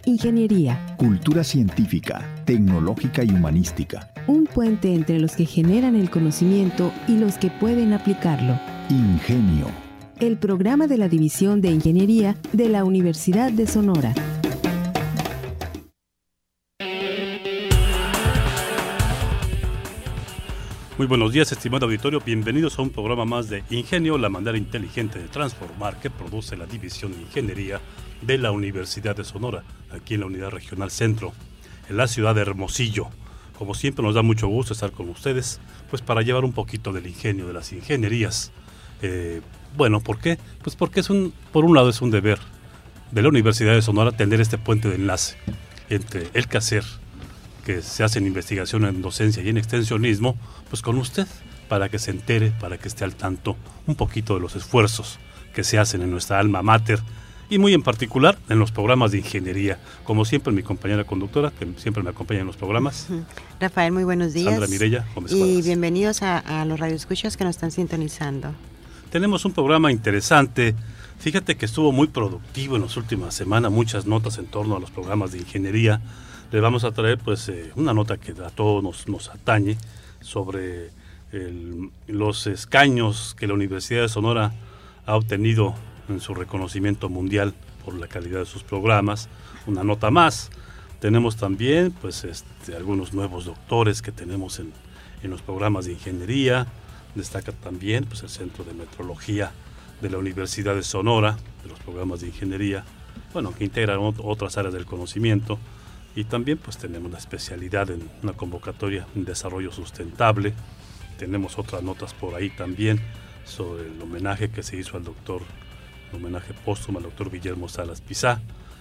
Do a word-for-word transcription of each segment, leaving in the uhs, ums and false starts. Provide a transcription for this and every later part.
Ingeniería. Cultura científica, tecnológica y humanística. Un puente entre los que generan el conocimiento y los que pueden aplicarlo. Ingenio. El programa de la División de Ingeniería de la Universidad de Sonora. Muy buenos días, estimado auditorio. Bienvenidos a un programa más de Ingenio, la manera inteligente de transformar que produce la División de Ingeniería de la Universidad de Sonora, aquí en la Unidad Regional Centro, en la ciudad de Hermosillo. Como siempre nos da mucho gusto estar con ustedes, pues para llevar un poquito del ingenio, de las ingenierías. Eh, bueno, ¿por qué? Pues porque es un, por un lado es un deber de la Universidad de Sonora tener este puente de enlace entre el quehacer que se hace en investigación, en docencia y en extensionismo, pues con usted, para que se entere, para que esté al tanto un poquito de los esfuerzos que se hacen en nuestra alma mater, y muy en particular en los programas de ingeniería. Como siempre, mi compañera conductora, que siempre me acompaña en los programas. Rafael, muy buenos días. Sandra Mireya Gómez Y Cuadras. bienvenidos a, a los radioescuchas que nos están sintonizando. Tenemos un programa interesante. Fíjate que estuvo muy productivo en las últimas semanas, muchas notas en torno a los programas de ingeniería. Le vamos a traer pues eh, una nota que a todos nos, nos atañe sobre el, los escaños que la Universidad de Sonora ha obtenido en su reconocimiento mundial por la calidad de sus programas. Una nota más. Tenemos también pues este, algunos nuevos doctores que tenemos en, en los programas de ingeniería. Destaca también pues el Centro de Metrología de la Universidad de Sonora, de los programas de ingeniería, bueno, que integran ot- otras áreas del conocimiento. Y también pues tenemos la especialidad en una convocatoria en desarrollo sustentable. Tenemos otras notas por ahí también sobre el homenaje que se hizo al doctor, el homenaje póstumo al doctor Guillermo Salas Pizá.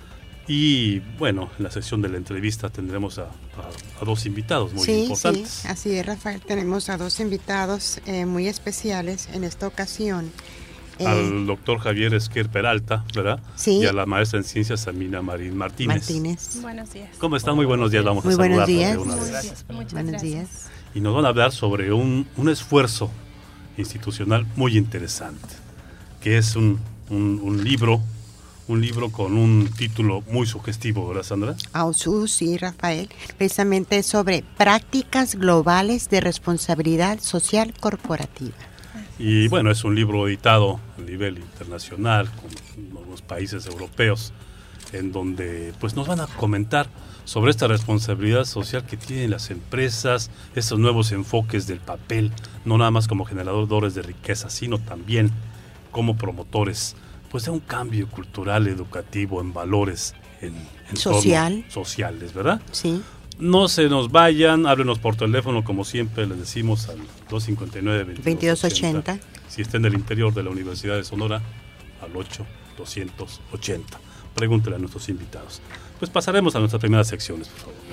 Y bueno, en la sección de la entrevista tendremos a, a, a dos invitados muy sí, importantes. Sí, así es, Rafael. Tenemos a dos invitados eh, muy especiales en esta ocasión. Eh, al doctor Javier Esquer Peralta, ¿verdad? Sí. Y a la maestra en ciencias Samina Marín Martínez. Martínez. Buenos días. ¿Cómo están? Muy buenos días. Vamos Muy a buenos saludarlos días. de una Muy vez. bien, muchas Buenos gracias. días. Y nos van a hablar sobre un, un esfuerzo institucional muy interesante, que es un, un, un libro, un libro con un título muy sugestivo, ¿verdad, Sandra? Ausú, sí, Rafael. Precisamente sobre prácticas globales de responsabilidad social corporativa. Y bueno, es un libro editado a nivel internacional con algunos países europeos, en donde pues nos van a comentar sobre esta responsabilidad social que tienen las empresas, estos nuevos enfoques del papel, no nada más como generadores de riqueza, sino también como promotores pues de un cambio cultural, educativo, en valores, en, en Social. sociales, ¿verdad? Sí. No se nos vayan, háblenos por teléfono, como siempre les decimos, al dos cinco nueve, veintidós ochenta. Si está en el interior de la Universidad de Sonora, al ocho doscientos ochenta. Pregúntele a nuestros invitados. Pues pasaremos a nuestras primeras secciones, por favor.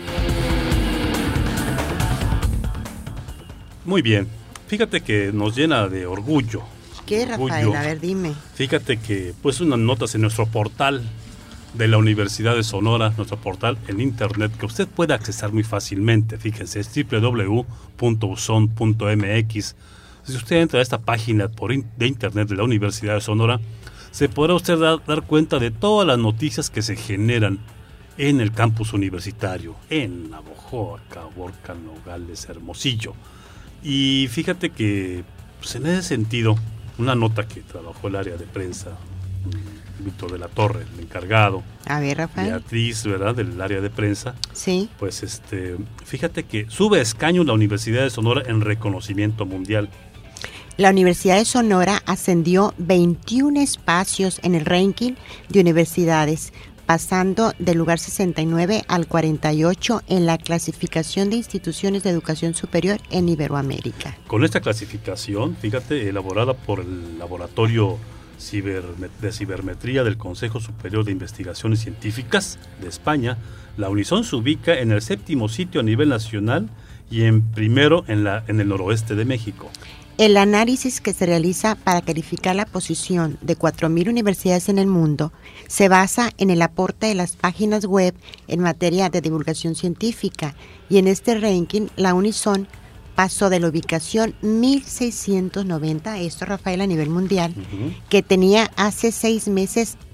Muy bien, fíjate que nos llena de orgullo. ¿Qué, orgullo. Rafael? A ver, dime. Fíjate que, pues, unas notas en nuestro portal de la Universidad de Sonora, nuestro portal en internet, que usted puede accesar muy fácilmente. Fíjense, es doble u doble u doble u punto u son punto eme equis. Si usted entra a esta página por in- de internet de la Universidad de Sonora, se podrá usted dar, dar cuenta de todas las noticias que se generan en el campus universitario, en Navojoa, Caborca, Nogales, Hermosillo. Y fíjate que, pues, en ese sentido, una nota que trabajó el área de prensa, Víctor de la Torre, el encargado, A ver, Rafael. Beatriz, ¿verdad?, del área de prensa. Sí. Pues este, fíjate que sube a escaño la Universidad de Sonora en reconocimiento mundial. La Universidad de Sonora ascendió veintiún espacios en el ranking de universidades, pasando del lugar sesenta y nueve al cuarenta y ocho en la clasificación de instituciones de educación superior en Iberoamérica. Con esta clasificación, fíjate, elaborada por el Laboratorio Ciberme- de Cibermetría del Consejo Superior de Investigaciones Científicas de España, la Unison se ubica en el séptimo sitio a nivel nacional y en primero en, la, en el noroeste de México. El análisis que se realiza para calificar la posición de cuatro mil universidades en el mundo se basa en el aporte de las páginas web en materia de divulgación científica, y en este ranking la Unison pasó de la ubicación mil seiscientos noventa, esto, Rafael, a nivel mundial, Uh-huh. que tenía hace seis meses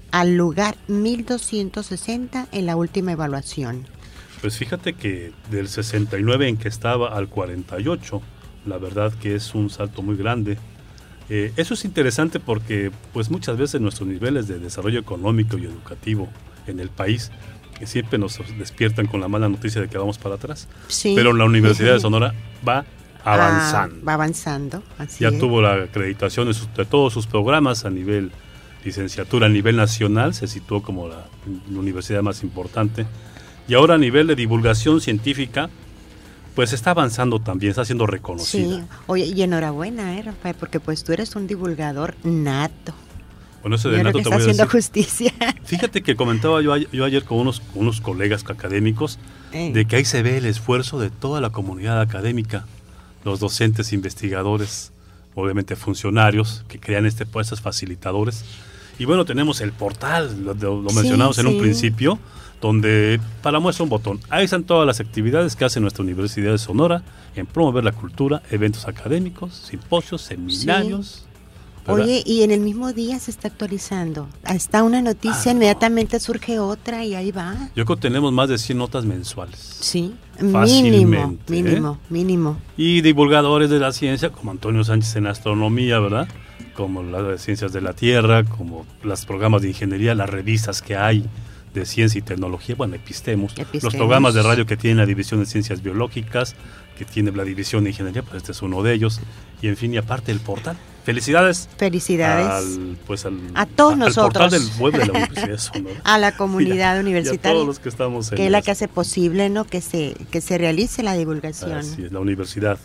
al lugar mil doscientos sesenta en la última evaluación. Pues fíjate que del sesenta y nueve en que estaba al cuarenta y ocho, la verdad que es un salto muy grande. Eh, eso es interesante porque pues muchas veces nuestros niveles de desarrollo económico y educativo en el país que siempre nos despiertan con la mala noticia de que vamos para atrás. Sí. Pero la Universidad de Sonora va avanzando. Ah, va avanzando, así ya es. tuvo la acreditación de, sus, de todos sus programas a nivel licenciatura, a nivel nacional, se situó como la, la universidad más importante. Y ahora a nivel de divulgación científica, pues está avanzando también, está siendo reconocida. Sí, oye, y enhorabuena, eh, Rafael, porque pues tú eres un divulgador nato. Bueno, eso de Yo creo nato que te está voy a haciendo decir. justicia. Fíjate que comentaba yo, yo ayer con unos, con unos colegas académicos Eh. de que ahí se ve el esfuerzo de toda la comunidad académica, los docentes, investigadores, obviamente funcionarios que crean este puestos facilitadores. Y bueno, tenemos el portal, lo, lo mencionamos Sí, en un sí. principio, donde para muestra un botón. Ahí están todas las actividades que hace nuestra Universidad de Sonora en promover la cultura, eventos académicos, simposios, seminarios. ¿verdad? Oye, y en el mismo día se está actualizando. Está una noticia, Ah, no. inmediatamente surge otra y ahí va. Yo creo que tenemos más de cien notas mensuales. Sí, Fácilmente, mínimo, ¿eh? mínimo, mínimo. Y divulgadores de la ciencia, como Antonio Sánchez en astronomía, ¿verdad? Como las de ciencias de la Tierra, como los programas de ingeniería, las revistas que hay de ciencia y tecnología, bueno, Epistemos, Epistemos. los programas de radio que tiene la división de ciencias biológicas, que tiene la división de ingeniería, pues este es uno de ellos, y en fin, y aparte el portal. Felicidades. Felicidades Al, pues al, a todos al nosotros. portal del web de la Universidad de Sonora. a la comunidad Y a- y a universitaria, todos los que estamos en que es la las- que hace posible, ¿no? Que se que se realice la divulgación. Así es, la universidad.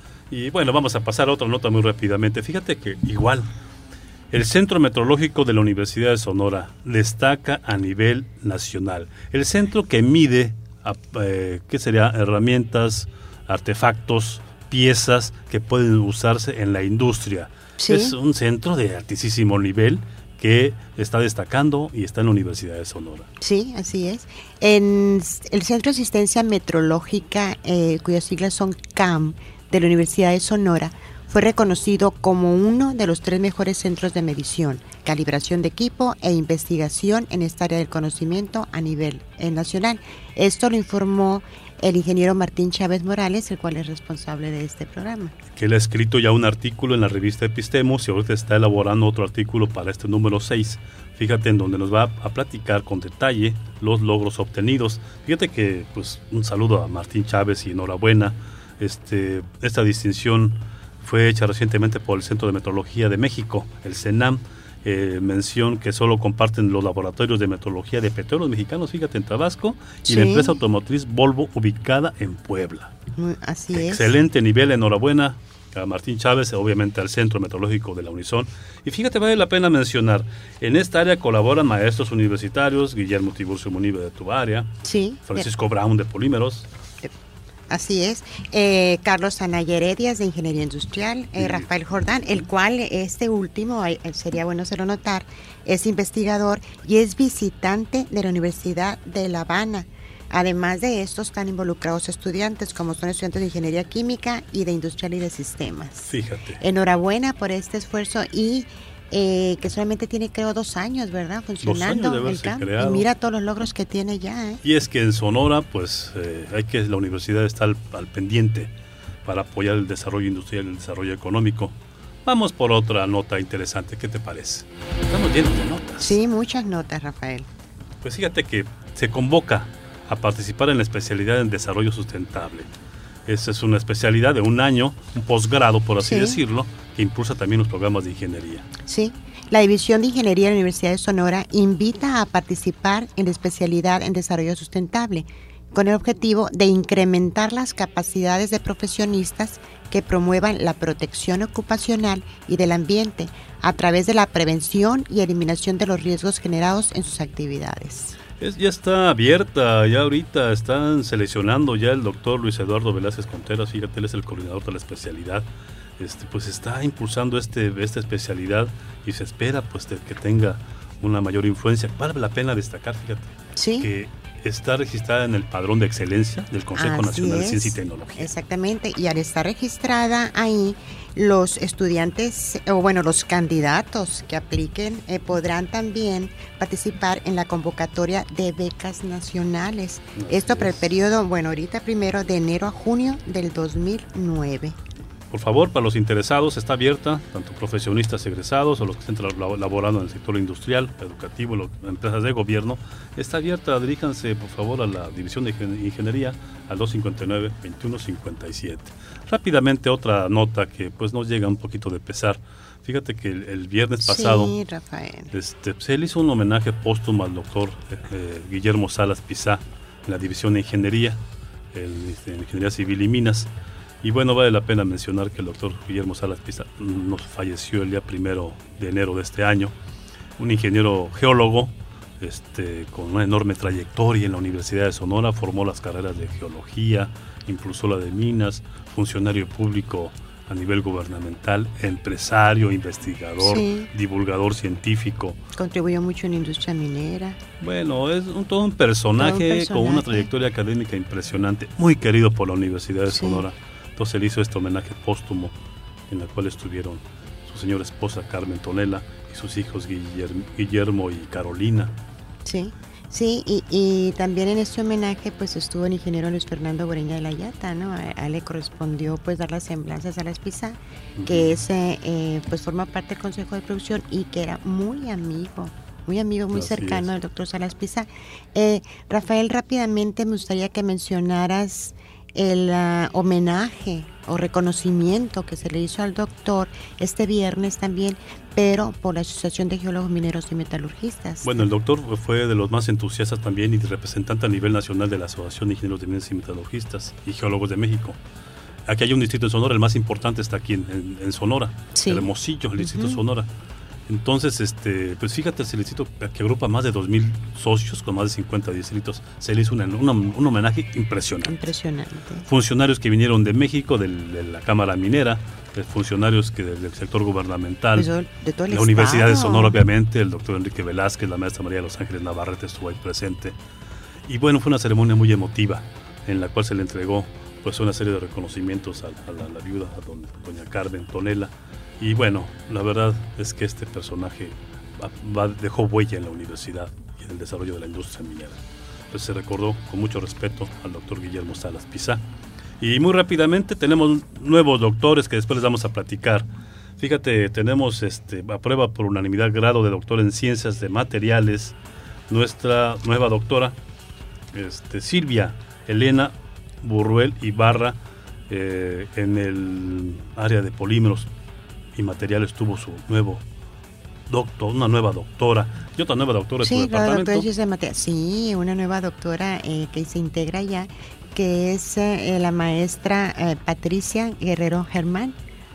Y bueno, vamos a pasar a otra nota muy rápidamente. Fíjate que igual, el Centro Meteorológico de la Universidad de Sonora destaca a nivel nacional. El centro que mide, a- eh, ¿qué sería? Herramientas, artefactos, piezas que pueden usarse en la industria. Sí. Es un centro de altísimo nivel que está destacando y está en la Universidad de Sonora. Sí, así es. En el Centro de Asistencia Metrológica, eh, cuyas siglas son C A M, de la Universidad de Sonora, fue reconocido como uno de los tres mejores centros de medición, calibración de equipo e investigación en esta área del conocimiento a nivel eh, nacional. Esto lo informó el ingeniero Martín Chávez Morales, el cual es responsable de este programa. Que él ha escrito ya un artículo en la revista Epistemos y ahorita está elaborando otro artículo para este número seis. Fíjate, en donde nos va a platicar con detalle los logros obtenidos. Fíjate que, pues, un saludo a Martín Chávez y enhorabuena. Este, esta distinción fue hecha recientemente por el Centro de Metrología de México, el CENAM. Eh, mención que solo comparten los laboratorios de metrología de petróleos mexicanos, fíjate, en Tabasco, y Sí. la empresa automotriz Volvo, ubicada en Puebla. Muy- Así es. Excelente nivel, enhorabuena a Martín Chávez, obviamente al Centro Meteorológico de la Unison. Y fíjate, vale la pena mencionar, en esta área colaboran maestros universitarios, Guillermo Tiburcio Munive de tu área, Sí. Francisco Brown de Polímeros, Así es. Eh, Carlos Anaya Heredias de Ingeniería Industrial, eh, Sí. Rafael Jordán, el cual este último, eh, sería bueno hacerlo notar, es investigador y es visitante de la Universidad de La Habana. Además de esto están involucrados estudiantes como son estudiantes de Ingeniería Química y de Industrial y de Sistemas. fíjate. Enhorabuena por este esfuerzo y eh, que solamente tiene creo dos años, ¿verdad? Funcionando de el haberse C A M. creado. Y mira todos los logros que tiene ya, ¿eh? Y es que en Sonora, pues, eh, hay que la universidad está al, al pendiente para apoyar el desarrollo industrial y el desarrollo económico. Vamos por otra nota interesante, ¿qué te parece? Estamos llenos de notas. Sí, muchas notas, Rafael. Pues fíjate que se convoca a participar en la especialidad en desarrollo sustentable. Esa es una especialidad de un año, un posgrado, por así Sí. decirlo, que impulsa también los programas de ingeniería. Sí, la División de Ingeniería de la Universidad de Sonora invita a participar en la especialidad en desarrollo sustentable, con el objetivo de incrementar las capacidades de profesionistas que promuevan la protección ocupacional y del ambiente a través de la prevención y eliminación de los riesgos generados en sus actividades. Es, ya está abierta, ya ahorita están seleccionando ya el doctor Luis Eduardo Velázquez Contreras, fíjate, él es el coordinador de la especialidad, este, pues está impulsando este, esta especialidad y se espera pues de que tenga una mayor influencia. Vale la pena destacar, fíjate, Sí, que está registrada en el padrón de excelencia del Consejo Así Nacional de es. Ciencia y Tecnología. Exactamente, y al estar registrada ahí, los estudiantes, o bueno, los candidatos que apliquen eh, podrán también participar en la convocatoria de becas nacionales. Así Esto para el es. periodo, bueno, ahorita primero de enero a junio del dos mil nueve. Por favor, para los interesados está abierta, tanto profesionistas egresados o los que estén tra- laborando en el sector industrial, educativo, lo- empresas de gobierno, está abierta. Diríjanse por favor a la División de Ingen- Ingeniería al dos cinco nueve, veintiuno cincuenta y siete. Rápidamente otra nota que pues nos llega un poquito de pesar. Fíjate que el, el viernes pasado Sí, Rafael. este, se le hizo un homenaje póstumo al doctor eh, eh, Guillermo Salas Pizá en la División de Ingeniería, el, este, en Ingeniería Civil y Minas. Y bueno, vale la pena mencionar que el doctor Guillermo Salas Pizá nos falleció el día primero de enero de este año. Un ingeniero geólogo este, con una enorme trayectoria en la Universidad de Sonora, formó las carreras de geología, impulsó la de minas, funcionario público a nivel gubernamental, empresario, investigador, Sí. divulgador científico. Contribuyó mucho en la industria minera. Bueno, es un, todo un personaje, Todo un personaje. con una trayectoria académica impresionante, muy querido por la Universidad de Sí. Sonora. Entonces él hizo este homenaje póstumo en el cual estuvieron su señora esposa Carmen Tonela y sus hijos Guillermo, Guillermo y Carolina. Sí, sí, y, y también en este homenaje pues estuvo el ingeniero Luis Fernando Goreña de la Yata, ¿no? A, a él le correspondió pues dar las semblanzas a las Pizá, que es, eh, eh, pues forma parte del Consejo de Producción y que era muy amigo, muy amigo, muy Así cercano es. del doctor Salas Pizá. Eh, Rafael, rápidamente me gustaría que mencionaras el uh, homenaje o reconocimiento que se le hizo al doctor este viernes también, pero por la Asociación de Geólogos Mineros y Metalurgistas. Bueno, el doctor fue de los más entusiastas también y representante a nivel nacional de la Asociación de Ingenieros de Minas y Metalurgistas y Geólogos de México. Aquí hay un distrito en Sonora, el más importante está aquí en, en, en Sonora, Sí. Hermosillo, el distrito Ujú. Sonora. Entonces, este, pues fíjate, el distrito que agrupa más de dos mil socios con más de cincuenta distritos, se le hizo una, una, un homenaje impresionante. Impresionante. Funcionarios que vinieron de México, del- de la Cámara Minera, de funcionarios que del, del sector gubernamental, Pues, de- de todo el la Universidad de estado. Sonora, obviamente, el doctor Enrique Velázquez, la maestra María de los Ángeles Navarrete estuvo ahí presente. Y bueno, fue una ceremonia muy emotiva en la cual se le entregó pues una serie de reconocimientos a, a la, la viuda, a don- doña Carmen Tonela. Y bueno, la verdad es que este personaje va- va- dejó huella en la universidad y en el desarrollo de la industria minera. Pues se recordó con mucho respeto al doctor Guillermo Salas Pizá. Y muy rápidamente tenemos nuevos doctores que después les vamos a platicar. Fíjate, tenemos este, a prueba por unanimidad grado de doctor en ciencias de materiales, nuestra nueva doctora, este, Silvia Elena Burruel Ibarra, eh, en el área de polímeros y materiales tuvo su nuevo doctor, una nueva doctora y otra nueva doctora en su Sí, la departamento. doctora Gisela Mateo. Sí, una nueva doctora eh, que se integra ya, que es eh, la maestra eh, Patricia Guerrero Germán.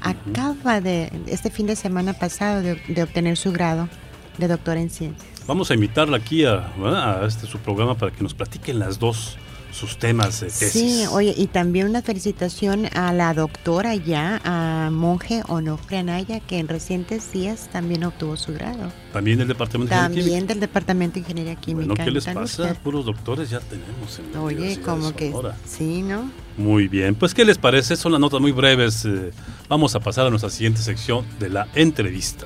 Acaba de, este fin de semana pasado, de, de obtener su grado de doctora en ciencias. Vamos a invitarla aquí a, a este su programa para que nos platiquen las dos sus temas de tesis. Sí, oye, y también una felicitación a la doctora ya, a Monje Onofre Anaya, que en recientes días también obtuvo su grado. También del Departamento de También Ingeniería del Departamento de Ingeniería Química. Química. Bueno, ¿qué les en pasa? Talucha. Puros doctores ya tenemos en la Oye, Universidad como de que Sonora. sí, ¿no? Muy bien, pues ¿qué les parece? Son las notas muy breves. eh, vamos a pasar a nuestra siguiente sección de la entrevista.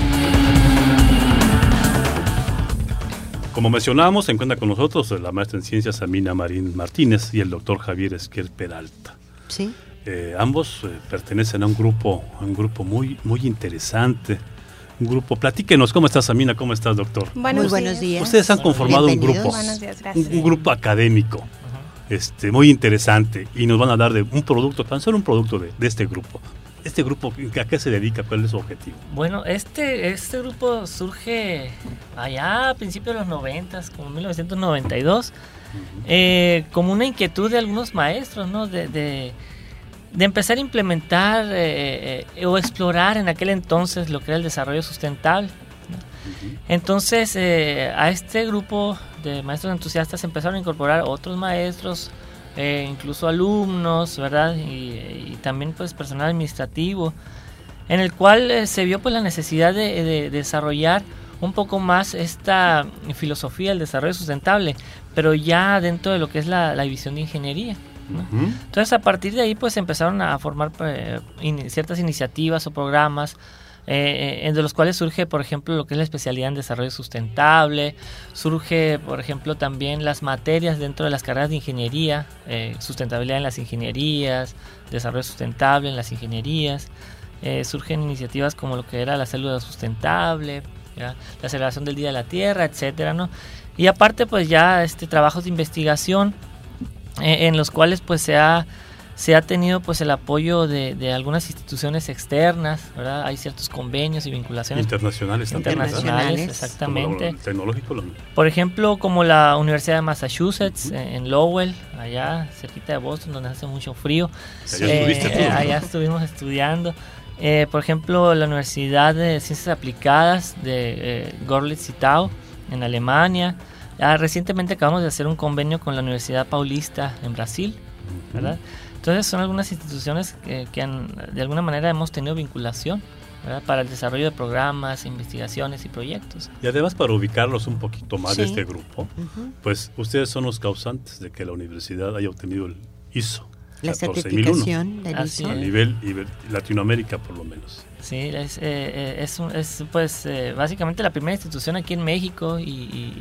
Como mencionamos, se encuentra con nosotros la maestra en ciencias Amina Marín Martínez y el doctor Javier Esquiel Peralta. Sí. Eh, ambos eh, pertenecen a un grupo, a un grupo muy, muy interesante. Un grupo, platíquenos, ¿cómo estás, Amina? ¿Cómo estás, doctor? Muy buenos días. Ustedes han conformado un Bienvenidos. grupo, Buenos días, un, gracias. un grupo académico, este, muy interesante, y nos van a hablar de un producto, tan solo un producto de, de este grupo. Este grupo, ¿a qué se dedica? ¿Cuál es su objetivo? Bueno, este, este grupo surge allá a principios de los noventas, como mil novecientos noventa y dos, eh, como una inquietud de algunos maestros, ¿no? De, de, de empezar a implementar eh, eh, o explorar en aquel entonces lo que era el desarrollo sustentable, ¿no? Entonces, eh, a este grupo de maestros entusiastas empezaron a incorporar otros maestros, eh, incluso alumnos, ¿verdad? Y, y también pues personal administrativo, en el cual eh, se vio pues la necesidad de, de- de desarrollar un poco más esta filosofía del desarrollo sustentable, pero ya dentro de lo que es la, la división de ingeniería, ¿no? Uh-huh. Entonces, a partir de ahí, pues empezaron a formar eh, in, ciertas iniciativas o programas, eh, entre los cuales surge, por ejemplo, lo que es la especialidad en desarrollo sustentable, surge, por ejemplo, también las materias dentro de las carreras de ingeniería, eh, sustentabilidad en las ingenierías, desarrollo sustentable en las ingenierías, eh, surgen iniciativas como lo que era la célula sustentable, ¿ya? La celebración del Día de la Tierra, etcétera, ¿no? Y aparte, pues ya este trabajos de investigación eh, en los cuales pues se ha se ha tenido pues el apoyo de, de algunas instituciones externas, ¿verdad? Hay ciertos convenios y vinculaciones internacionales también, internacionales, exactamente. Como el tecnológico, lo... Por ejemplo, como la Universidad de Massachusetts, uh-huh. en Lowell, allá cerquita de Boston, donde hace mucho frío. Allá, eh, estuviste tú, ¿no? Allá estuvimos estudiando. Eh, por ejemplo, la Universidad de Ciencias Aplicadas de eh, Görlitz-Zittau, en Alemania. Ya recientemente acabamos de hacer un convenio con la Universidad Paulista en Brasil, ¿verdad? Uh-huh. Entonces son algunas instituciones que, que han, de alguna manera hemos tenido vinculación, ¿verdad? Para el desarrollo de programas, investigaciones y proyectos. Y además, para ubicarlos un poquito más sí. de este grupo, uh-huh. pues ustedes son los causantes de que la universidad haya obtenido el I S O. La certificación del I S O. A nivel Latinoamérica, por lo menos. Sí, es, eh, es, es pues eh, básicamente la primera institución aquí en México y,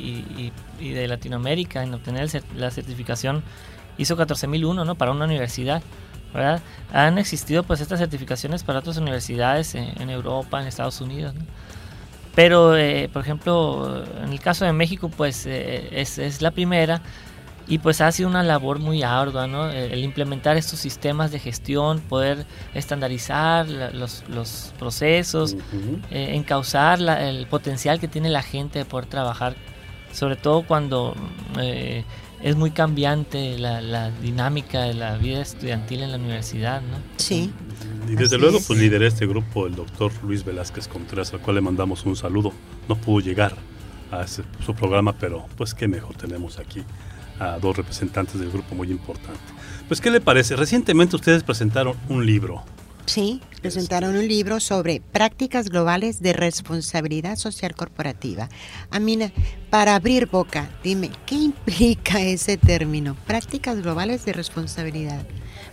y, y, y de Latinoamérica en obtener el, la certificación I S O catorce mil uno, ¿no? Para una universidad, ¿verdad? Han existido pues estas certificaciones para otras universidades en, en Europa, en Estados Unidos, ¿no? Pero, eh, por ejemplo, en el caso de México, pues eh, es, es la primera. Y pues ha sido una labor muy ardua, ¿no? El implementar estos sistemas de gestión, poder estandarizar la, los, los procesos, uh-huh. eh, encauzar la, el potencial que tiene la gente de poder trabajar, sobre todo cuando eh, es muy cambiante la, la dinámica de la vida estudiantil en la universidad, ¿no? Sí. Y desde luego, es. pues lideré este grupo el doctor Luis Velázquez Contreras, al cual le mandamos un saludo. No pudo llegar a ese, su programa, pero pues qué mejor tenemos aquí a dos representantes del grupo muy importante. Pues, ¿qué le parece? Recientemente ustedes presentaron un libro. Sí, presentaron un libro sobre prácticas globales de responsabilidad social corporativa. Amina, para abrir boca, dime, ¿qué implica ese término? Prácticas globales de responsabilidad.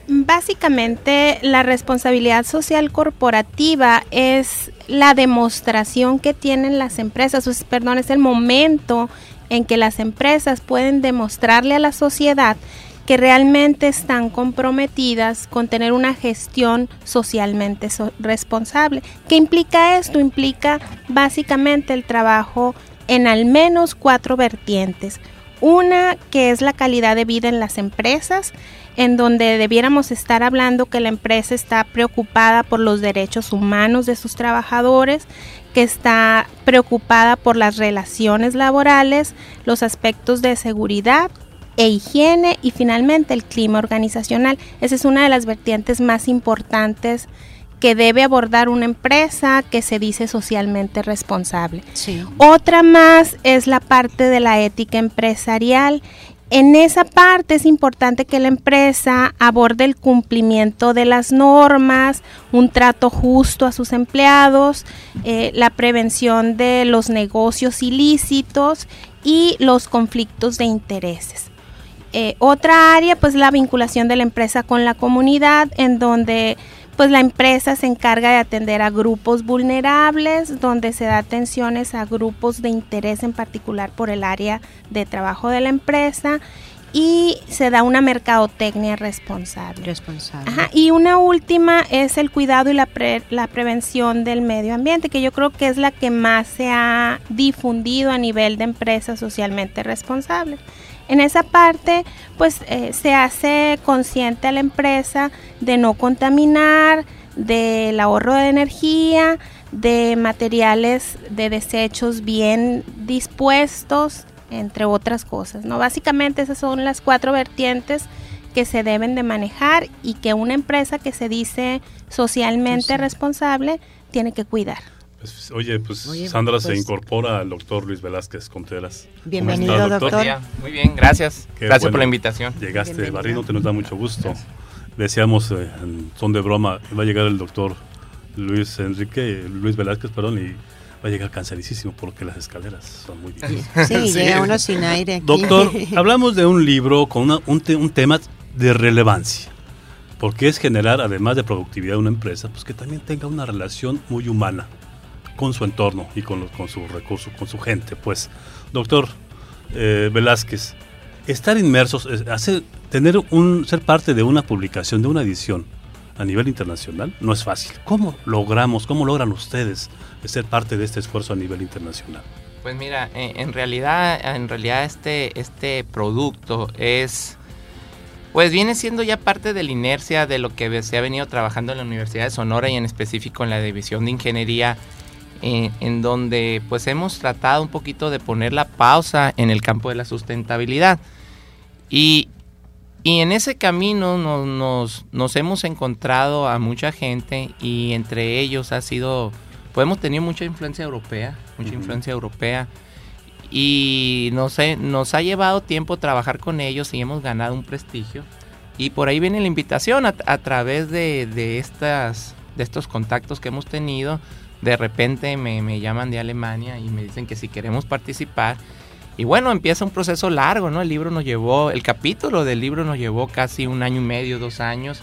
Básicamente, la responsabilidad social corporativa es la demostración que tienen las empresas, o, perdón, es el momento en que las empresas pueden demostrarle a la sociedad que realmente están comprometidas con tener una gestión socialmente so- responsable. ¿Qué implica esto? Implica básicamente el trabajo en al menos cuatro vertientes. Una, que es la calidad de vida en las empresas, en donde debiéramos estar hablando que la empresa está preocupada por los derechos humanos de sus trabajadores, que está preocupada por las relaciones laborales, los aspectos de seguridad e higiene y finalmente el clima organizacional. Esa es una de las vertientes más importantes que debe abordar una empresa que se dice socialmente responsable. Sí. Otra más es la parte de la ética empresarial. En esa parte es importante que la empresa aborde el cumplimiento de las normas, un trato justo a sus empleados, eh, la prevención de los negocios ilícitos y los conflictos de intereses. Eh, otra área, pues la vinculación de la empresa con la comunidad, en donde pues la empresa se encarga de atender a grupos vulnerables, donde se da atenciones a grupos de interés en particular por el área de trabajo de la empresa y se da una mercadotecnia responsable. Responsable. Ajá, y una última es el cuidado y la, pre, la prevención del medio ambiente, que yo creo que es la que más se ha difundido a nivel de empresas socialmente responsables. En esa parte, pues eh, se hace consciente a la empresa de no contaminar, del ahorro de energía, de materiales de desechos bien dispuestos, entre otras cosas, ¿no? Básicamente esas son las cuatro vertientes que se deben de manejar y que una empresa que se dice socialmente sí. responsable tiene que cuidar. Pues, oye, pues oye, Sandra pues, se incorpora al doctor Luis Velázquez Contreras. Bienvenido, está, doctor. doctor. Muy bien, gracias. Qué gracias bueno, por la invitación. Llegaste, Barrino, te nos da mucho gusto. Decíamos, eh, en son de broma, va a llegar el doctor Luis Enrique, Luis Velázquez, perdón, y va a llegar cansadísimo porque las escaleras son muy difíciles. Sí, sí. Llega uno sin aire aquí. Doctor, hablamos de un libro con una, un, te, un tema de relevancia, porque es generar, además de productividad de una empresa, pues que también tenga una relación muy humana con su entorno y con, con su recurso, con su gente. Pues, doctor eh, Velázquez, estar inmersos, hacer, tener un, ser parte de una publicación, de una edición a nivel internacional, no es fácil. ¿Cómo logramos, cómo logran ustedes ser parte de este esfuerzo a nivel internacional? Pues mira, en, en realidad, en realidad este, este producto es, pues viene siendo ya parte de la inercia de lo que se ha venido trabajando en la Universidad de Sonora y en específico en la División de Ingeniería, en, en donde pues hemos tratado un poquito de poner la pausa en el campo de la sustentabilidad. Y, y en ese camino nos, nos, nos hemos encontrado a mucha gente y entre ellos ha sido, pues hemos tenido mucha influencia europea, mucha uh-huh. influencia europea y nos, he, nos ha llevado tiempo trabajar con ellos y hemos ganado un prestigio. Y por ahí viene la invitación a, a través de, de, estas, de estos contactos que hemos tenido. De repente me, me llaman de Alemania y me dicen que si queremos participar. Y bueno, empieza un proceso largo, ¿no? El libro nos llevó, el capítulo del libro nos llevó casi un año y medio, dos años.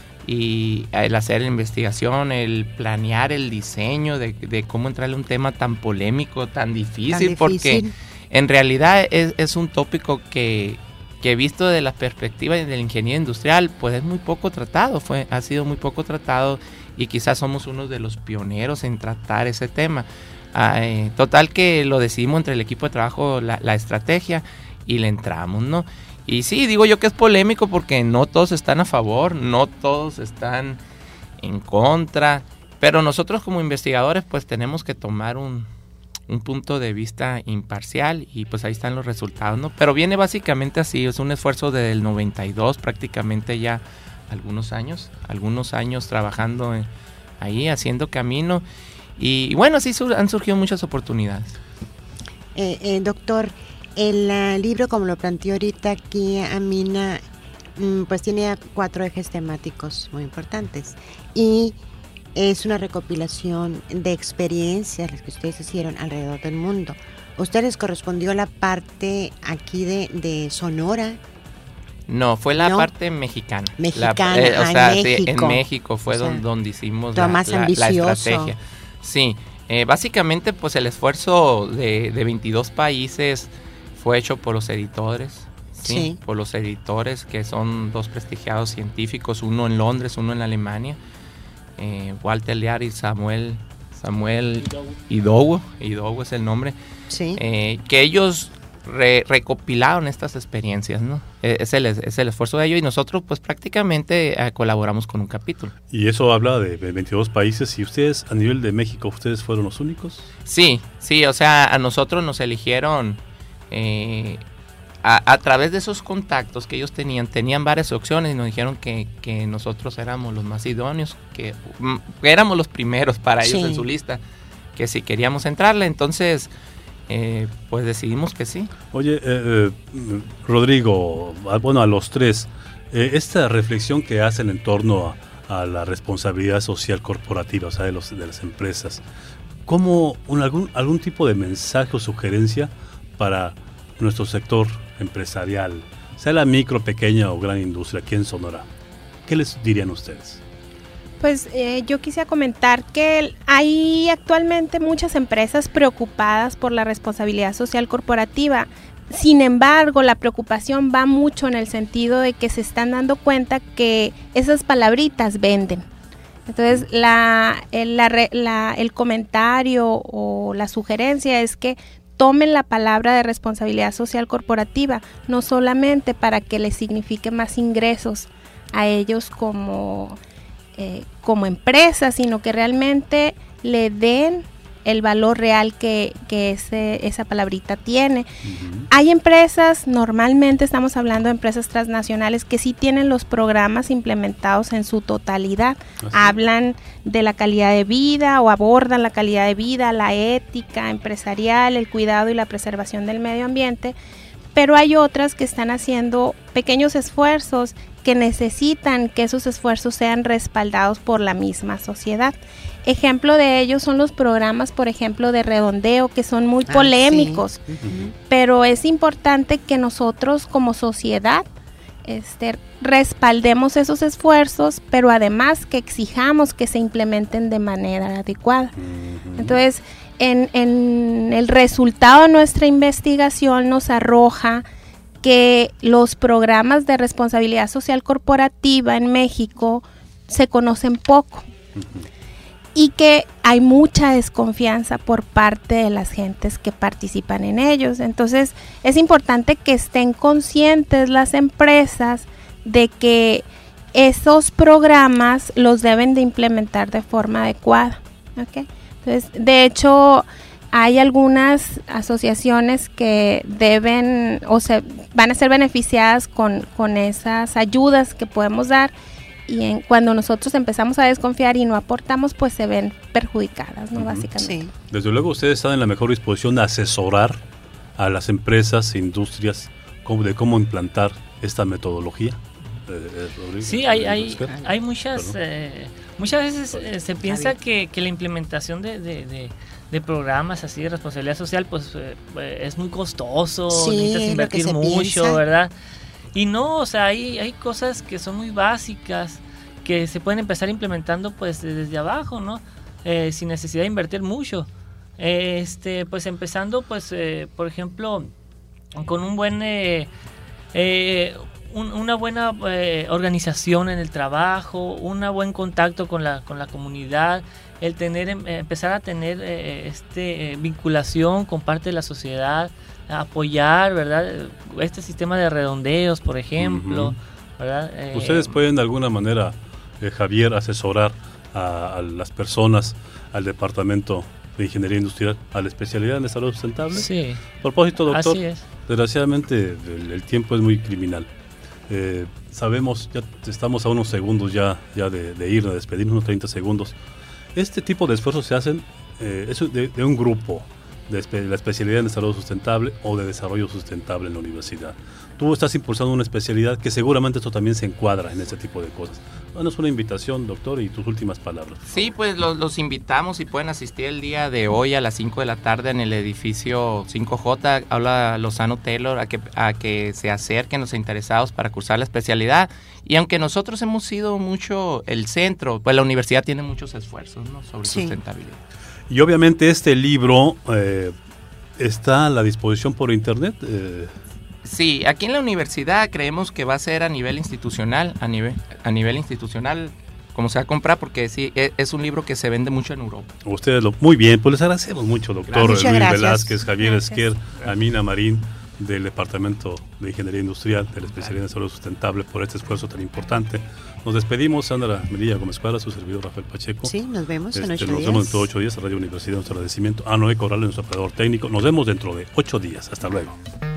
Y el hacer la investigación, el planear el diseño de, de cómo entrarle a un tema tan polémico, tan difícil, tan difícil. Porque en realidad es, es un tópico que, que visto de la perspectiva de la ingeniería industrial, pues es muy poco tratado, fue, ha sido muy poco tratado y quizás somos uno de los pioneros en tratar ese tema. Ah, eh, total que lo decidimos entre el equipo de trabajo, la, la estrategia, y le entramos, ¿no? Y sí, digo yo que es polémico porque no todos están a favor, no todos están en contra, pero nosotros como investigadores pues tenemos que tomar un, un punto de vista imparcial y pues ahí están los resultados, ¿no? Pero viene básicamente así, es un esfuerzo desde el noventa y dos, prácticamente ya algunos años, algunos años trabajando en, ahí, haciendo camino. Y bueno, así sur- han surgido muchas oportunidades. Eh, eh, doctor, el uh, libro, como lo planteó ahorita aquí Amina, mm, pues tiene cuatro ejes temáticos muy importantes. Y es una recopilación de experiencias las que ustedes hicieron alrededor del mundo. ¿Ustedes correspondió la parte aquí de, de Sonora? No, fue la ¿No? parte mexicana. Mexicana, la, eh, o ah, sea, en sí, México. en México fue o sea, donde, donde hicimos la, más la, la estrategia. Sí, eh, básicamente pues el esfuerzo de, de veintidós países fue hecho por los editores, ¿sí? Sí. Por los editores que son dos prestigiados científicos, uno en Londres, uno en Alemania, eh, Walter Lear y Samuel Samuel Idowu, Idowu es el nombre, sí. eh, que ellos Re, recopilaron estas experiencias, ¿no? Es el, es el esfuerzo de ellos y nosotros pues prácticamente eh, colaboramos con un capítulo. Y eso habla de veintidós países. ¿Y ustedes a nivel de México, ustedes fueron los únicos? Sí, sí, o sea, a nosotros nos eligieron eh, a, a través de esos contactos que ellos tenían, tenían varias opciones y nos dijeron que, que nosotros éramos los más idóneos, que mm, éramos los primeros para ellos sí. en su lista, que si queríamos entrarle, entonces... Eh, pues decidimos que sí. Oye, eh, eh, Rodrigo, bueno, a los tres, eh, esta reflexión que hacen en torno a, a la responsabilidad social corporativa, o sea, de, los, de las empresas, ¿cómo un, algún, algún tipo de mensaje o sugerencia para nuestro sector empresarial, sea la micro, pequeña o gran industria aquí en Sonora? ¿Qué les dirían ustedes? Pues eh, yo quisiera comentar que hay actualmente muchas empresas preocupadas por la responsabilidad social corporativa. Sin embargo, la preocupación va mucho en el sentido de que se están dando cuenta que esas palabritas venden. Entonces, la, el, la, la, el comentario o la sugerencia es que tomen la palabra de responsabilidad social corporativa, no solamente para que les signifique más ingresos a ellos como... Eh, como empresa, sino que realmente le den el valor real que, que ese, esa palabrita tiene. Uh-huh. Hay empresas, normalmente estamos hablando de empresas transnacionales que sí tienen los programas implementados en su totalidad. ¿Ah, sí? Hablan de la calidad de vida o abordan la calidad de vida, la ética empresarial, el cuidado y la preservación del medio ambiente, pero hay otras que están haciendo pequeños esfuerzos que necesitan que esos esfuerzos sean respaldados por la misma sociedad. Ejemplo de ello son los programas, por ejemplo, de redondeo, que son muy Ah, polémicos, sí. Uh-huh. pero es importante que nosotros como sociedad este, respaldemos esos esfuerzos, pero además que exijamos que se implementen de manera adecuada. Ujú. Entonces, en, en el resultado de nuestra investigación nos arroja que los programas de responsabilidad social corporativa en México se conocen poco. Ujú. Y que hay mucha desconfianza por parte de las gentes que participan en ellos. Entonces, es importante que estén conscientes las empresas de que esos programas los deben de implementar de forma adecuada. ¿Okay? Entonces, de hecho, hay algunas asociaciones que deben o se van a ser beneficiadas con, con esas ayudas que podemos dar. Y en, cuando nosotros empezamos a desconfiar y no aportamos, pues se ven perjudicadas, ¿no? Uh-huh. Básicamente. Sí. Desde luego ustedes están en la mejor disposición de asesorar a las empresas e industrias cómo, de cómo implantar esta metodología. Eh, eh, Rodrigo, sí, hay, hay, Oscar. hay muchas, eh, muchas veces eh, se piensa que, que la implementación de, de, de, de programas así de responsabilidad social pues eh, es muy costoso, Sí, necesitas invertir mucho, piensa. ¿verdad? Y no, o sea, hay, hay cosas que son muy básicas, que se pueden empezar implementando pues desde abajo, ¿no? Eh, sin necesidad de invertir mucho. Eh, este, pues empezando, pues, eh, por ejemplo, con un buen, eh, eh, un, una buena eh, organización en el trabajo, un buen contacto con la, con la comunidad, el tener, eh, empezar a tener eh, este eh, vinculación con parte de la sociedad, apoyar, ¿verdad? Este sistema de redondeos, por ejemplo, Uh-huh. ¿verdad? Eh, Ustedes pueden de alguna manera, eh, Javier, asesorar a, a las personas, al departamento de ingeniería industrial, a la especialidad en desarrollo sustentable. Sí. A propósito, doctor, Así es. desgraciadamente el, el tiempo es muy criminal. Eh, sabemos, ya estamos a unos segundos ya, ya de, de ir, de despedirnos, unos treinta segundos. Este tipo de esfuerzos se hacen eh, eso de, de un grupo de espe- la especialidad en desarrollo sustentable o de desarrollo sustentable en la universidad. Tú estás impulsando una especialidad que seguramente esto también se encuadra en ese tipo de cosas. Danos una invitación, doctor, y tus últimas palabras. Sí, pues los, los invitamos y pueden asistir el día de hoy a las cinco de la tarde en el edificio cinco J, habla Lozano Taylor, a que, a que se acerquen los interesados para cursar la especialidad. Y aunque nosotros hemos sido mucho el centro, pues la universidad tiene muchos esfuerzos, ¿no?, sobre Sí. sustentabilidad. Y obviamente este libro eh, está a la disposición por internet. Eh, Sí, aquí en la universidad creemos que va a ser a nivel institucional, a nivel, a nivel institucional, como se va a comprar, porque sí, es, es un libro que se vende mucho en Europa. ustedes lo, muy bien, pues les agradecemos mucho, doctor Muchas Luis gracias. Velázquez, Javier Gracias. Esquer, Amina Marín, del Departamento de Ingeniería Industrial, de la especialidad en desarrollo sustentable, por este esfuerzo tan importante. Nos despedimos, Sandra Melilla Gómez Cuadra, su servidor Rafael Pacheco. Sí, nos vemos en Este, ocho nos días. vemos dentro de ocho días a Radio Universidad, nuestro agradecimiento. A Noé Corral, nuestro operador técnico. Nos vemos dentro de ocho días. Hasta luego.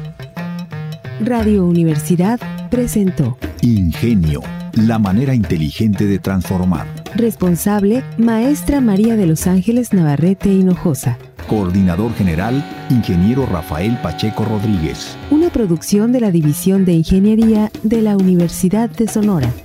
Radio Universidad presentó Ingenio, la manera inteligente de transformar. Responsable, maestra María de los Ángeles Navarrete Hinojosa. Coordinador general, ingeniero Rafael Pacheco Rodríguez. Una producción de la División de Ingeniería de la Universidad de Sonora.